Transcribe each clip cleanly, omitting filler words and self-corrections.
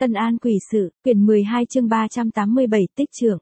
Tân An Quỷ Sự, quyển 12 chương 387 tích trưởng.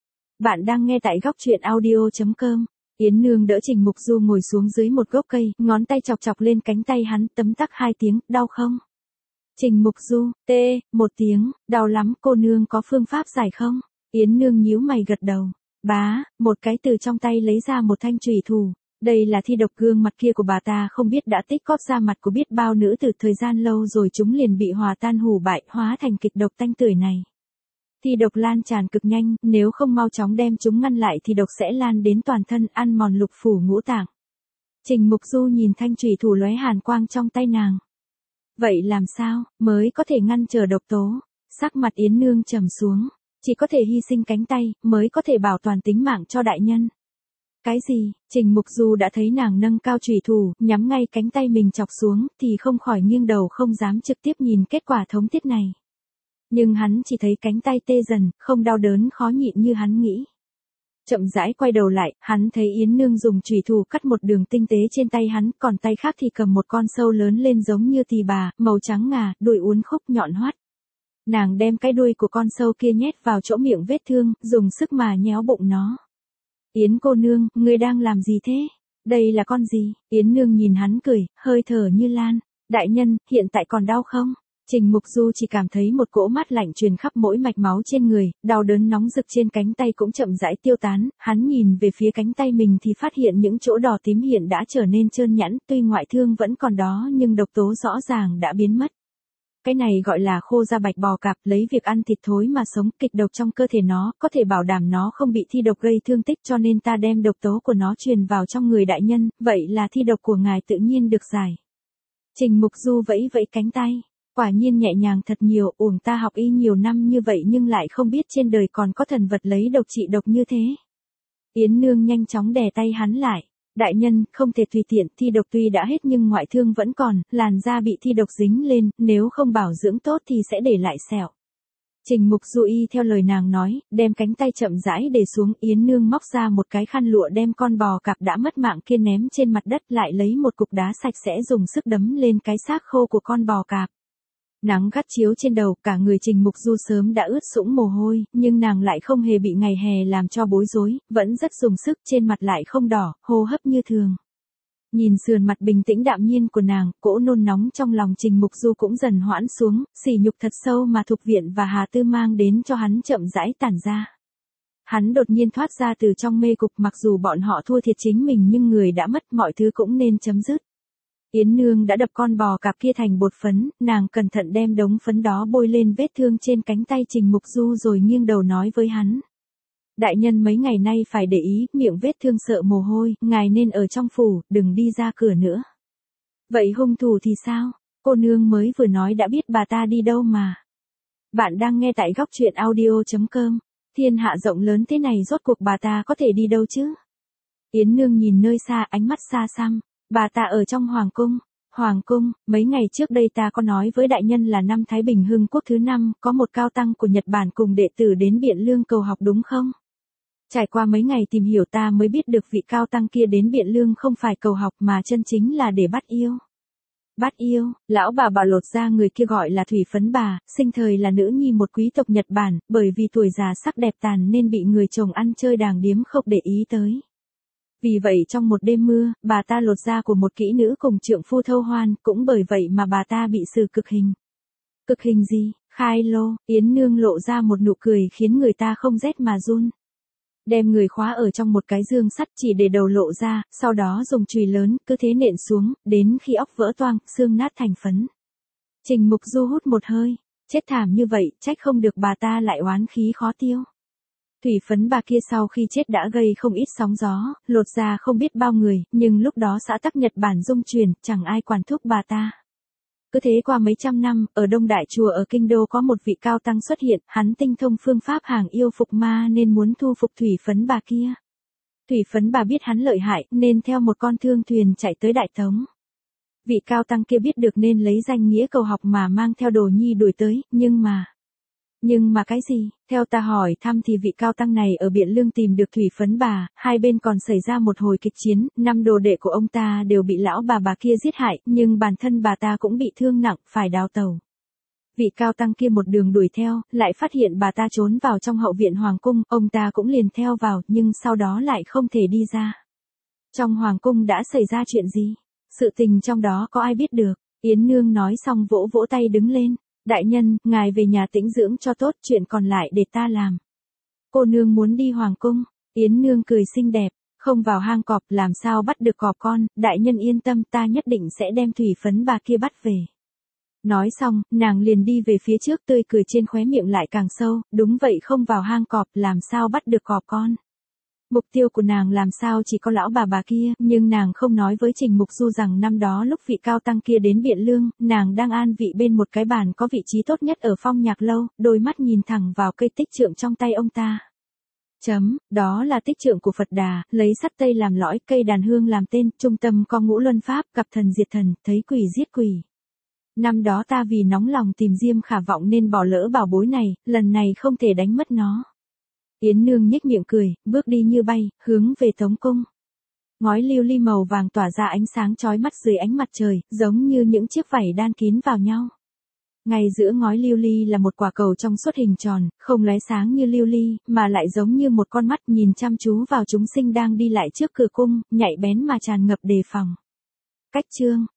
Bạn đang nghe tại góc truyện audio.com. Yến Nương đỡ Trình Mục Du ngồi xuống dưới một gốc cây, ngón tay chọc chọc lên cánh tay hắn, tấm tắc 2 tiếng, đau không? Trình Mục Du, tê, 1 tiếng, đau lắm, cô nương có phương pháp giải không? Yến Nương nhíu mày gật đầu. Bá, một cái từ trong tay lấy ra một thanh chùy thủ. Đây là thi độc, gương mặt kia của bà ta không biết đã tích góp ra mặt của biết bao nữ từ thời gian lâu rồi, chúng liền bị hòa tan hủ bại, hóa thành kịch độc tanh tưởi này. Thi độc lan tràn cực nhanh, nếu không mau chóng đem chúng ngăn lại thì độc sẽ lan đến toàn thân, ăn mòn lục phủ ngũ tạng. Trình Mục Du nhìn thanh chùy thủ lóe hàn quang trong tay nàng. Vậy làm sao mới có thể ngăn trở độc tố? Sắc mặt Yến Nương trầm xuống, chỉ có thể hy sinh cánh tay mới có thể bảo toàn tính mạng cho đại nhân. Cái gì? Trình Mục Du đã thấy nàng nâng cao chùy thủ, nhắm ngay cánh tay mình chọc xuống, thì không khỏi nghiêng đầu không dám trực tiếp nhìn kết quả thống thiết này. Nhưng hắn chỉ thấy cánh tay tê dần, không đau đớn khó nhịn như hắn nghĩ. Chậm rãi quay đầu lại, hắn thấy Yến Nương dùng chùy thủ cắt một đường tinh tế trên tay hắn, còn tay khác thì cầm một con sâu lớn lên giống như tỳ bà, màu trắng ngà, đuôi uốn khúc nhọn hoắt. Nàng đem cái đuôi của con sâu kia nhét vào chỗ miệng vết thương, dùng sức mà nhéo bụng nó. Yến cô nương, ngươi đang làm gì thế? Đây là con gì? Yến Nương nhìn hắn cười, hơi thở như lan. Đại nhân, hiện tại còn đau không? Trình Mục Du chỉ cảm thấy một cỗ mát lạnh truyền khắp mỗi mạch máu trên người, đau đớn nóng rực trên cánh tay cũng chậm rãi tiêu tán. Hắn nhìn về phía cánh tay mình thì phát hiện những chỗ đỏ tím hiện đã trở nên trơn nhẵn, tuy ngoại thương vẫn còn đó nhưng độc tố rõ ràng đã biến mất. Cái này gọi là khô da bạch bò cạp, lấy việc ăn thịt thối mà sống, kịch độc trong cơ thể nó, có thể bảo đảm nó không bị thi độc gây thương tích, cho nên ta đem độc tố của nó truyền vào trong người đại nhân, vậy là thi độc của ngài tự nhiên được giải. Trình Mục Du vẫy vẫy cánh tay, quả nhiên nhẹ nhàng thật nhiều, uổng ta học y nhiều năm như vậy nhưng lại không biết trên đời còn có thần vật lấy độc trị độc như thế. Yến Nương nhanh chóng đè tay hắn lại. Đại nhân, không thể tùy tiện, thi độc tuy đã hết nhưng ngoại thương vẫn còn, làn da bị thi độc dính lên, nếu không bảo dưỡng tốt thì sẽ để lại sẹo. Trình Mục Du y theo lời nàng nói, đem cánh tay chậm rãi để xuống. Yến Nương móc ra một cái khăn lụa, đem con bò cạp đã mất mạng kia ném trên mặt đất, lại lấy một cục đá sạch sẽ dùng sức đấm lên cái xác khô của con bò cạp. Nắng gắt chiếu trên đầu, cả người Trình Mục Du sớm đã ướt sũng mồ hôi, nhưng nàng lại không hề bị ngày hè làm cho bối rối, vẫn rất dùng sức, trên mặt lại không đỏ, hô hấp như thường. Nhìn sườn mặt bình tĩnh đạm nhiên của nàng, cỗ nôn nóng trong lòng Trình Mục Du cũng dần hoãn xuống, sỉ nhục thật sâu mà Thục Viện và Hà Tư mang đến cho hắn chậm rãi tản ra. Hắn đột nhiên thoát ra từ trong mê cục, mặc dù bọn họ thua thiệt chính mình nhưng người đã mất, mọi thứ cũng nên chấm dứt. Yến Nương đã đập con bò cạp kia thành bột phấn, nàng cẩn thận đem đống phấn đó bôi lên vết thương trên cánh tay Trình Mục Du rồi nghiêng đầu nói với hắn. Đại nhân mấy ngày nay phải để ý, miệng vết thương sợ mồ hôi, ngài nên ở trong phủ, đừng đi ra cửa nữa. Vậy hung thủ thì sao? Cô nương mới vừa nói đã biết bà ta đi đâu mà. Bạn đang nghe tại góc truyện audio.com. Thiên hạ rộng lớn thế này rốt cuộc bà ta có thể đi đâu chứ? Yến Nương nhìn nơi xa, ánh mắt xa xăm. Bà ta ở trong Hoàng Cung. Hoàng Cung, mấy ngày trước đây ta có nói với đại nhân là năm Thái Bình Hưng Quốc thứ 5, có một cao tăng của Nhật Bản cùng đệ tử đến Biện Lương cầu học đúng không? Trải qua mấy ngày tìm hiểu ta mới biết được vị cao tăng kia đến Biện Lương không phải cầu học mà chân chính là để bắt yêu. Bắt yêu, lão bà lột da người kia gọi là Thủy Phấn Bà, sinh thời là nữ nhi một quý tộc Nhật Bản, bởi vì tuổi già sắc đẹp tàn nên bị người chồng ăn chơi đàng điếm không để ý tới. Vì vậy trong một đêm mưa, bà ta lột da của một kỹ nữ cùng trượng phu thâu hoan, cũng bởi vậy mà bà ta bị xử cực hình. Cực hình gì? Khai lô. Yến Nương lộ ra một nụ cười khiến người ta không rét mà run. Đem người khóa ở trong một cái giường sắt chỉ để đầu lộ ra, sau đó dùng chùy lớn, cứ thế nện xuống, đến khi óc vỡ toang, xương nát thành phấn. Trình Mục Du hút một hơi, chết thảm như vậy, trách không được bà ta lại oán khí khó tiêu. Thủy Phấn Bà kia sau khi chết đã gây không ít sóng gió, lột da không biết bao người, nhưng lúc đó xã tắc Nhật Bản dung truyền, chẳng ai quản thúc bà ta. Cứ thế qua mấy trăm năm, ở Đông Đại Chùa ở Kinh Đô có một vị cao tăng xuất hiện, hắn tinh thông phương pháp hàng yêu phục ma nên muốn thu phục Thủy Phấn Bà kia. Thủy Phấn Bà biết hắn lợi hại, nên theo một con thương thuyền chạy tới Đại Tống. Vị cao tăng kia biết được nên lấy danh nghĩa cầu học mà mang theo đồ nhi đuổi tới, nhưng mà cái gì? Theo ta hỏi thăm thì vị cao tăng này ở Biện Lương tìm được Thủy Phấn Bà, hai bên còn xảy ra một hồi kịch chiến, 5 đồ đệ của ông ta đều bị lão bà kia giết hại, nhưng bản thân bà ta cũng bị thương nặng, phải đào tẩu. Vị cao tăng kia một đường đuổi theo, lại phát hiện bà ta trốn vào trong hậu viện hoàng cung, ông ta cũng liền theo vào, nhưng sau đó lại không thể đi ra. Trong hoàng cung đã xảy ra chuyện gì? Sự tình trong đó có ai biết được? Yến Nương nói xong vỗ vỗ tay đứng lên. Đại nhân, ngài về nhà tĩnh dưỡng cho tốt, chuyện còn lại để ta làm. Cô nương muốn đi hoàng cung. Yến Nương cười xinh đẹp, không vào hang cọp làm sao bắt được cọp con, đại nhân yên tâm, ta nhất định sẽ đem thủy phấn bà kia bắt về. Nói xong, nàng liền đi về phía trước, tươi cười trên khóe miệng lại càng sâu, đúng vậy, không vào hang cọp làm sao bắt được cọp con. Mục tiêu của nàng làm sao chỉ có lão bà kia, nhưng nàng không nói với Trình Mục Du rằng năm đó lúc vị cao tăng kia đến Biện Lương, nàng đang an vị bên một cái bàn có vị trí tốt nhất ở Phong Nhạc Lâu, đôi mắt nhìn thẳng vào cây tích trượng trong tay ông ta. Đó là tích trượng của Phật Đà, lấy sắt tây làm lõi, cây đàn hương làm tên, trung tâm có ngũ luân pháp, gặp thần diệt thần, thấy quỷ giết quỷ. Năm đó ta vì nóng lòng tìm Diêm Khả Vọng nên bỏ lỡ bảo bối này, lần này không thể đánh mất nó. Yến Nương nhếch miệng cười, bước đi như bay, hướng về Tống cung. Ngói lưu ly màu vàng tỏa ra ánh sáng chói mắt dưới ánh mặt trời, giống như những chiếc vảy đan kín vào nhau. Ngay giữa ngói lưu ly là một quả cầu trong suốt hình tròn, không lóe sáng như lưu ly, mà lại giống như một con mắt nhìn chăm chú vào chúng sinh đang đi lại trước cửa cung, nhạy bén mà tràn ngập đề phòng. Cách chương